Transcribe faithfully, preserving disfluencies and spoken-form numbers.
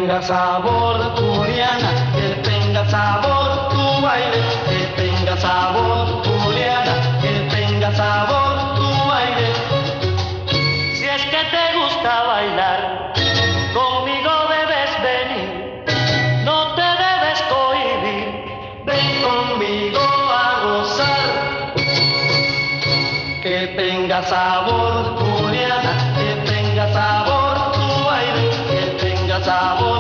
tenga sabor, Juliana, que tenga sabor tu baile, que tenga sabor, Juliana, que tenga sabor tu baile. Si es que te gusta bailar, conmigo debes venir, no te debes cohibir, ven conmigo a gozar. Que tenga sabor, Juliana, que tenga sabor tu baile, que tenga sabor.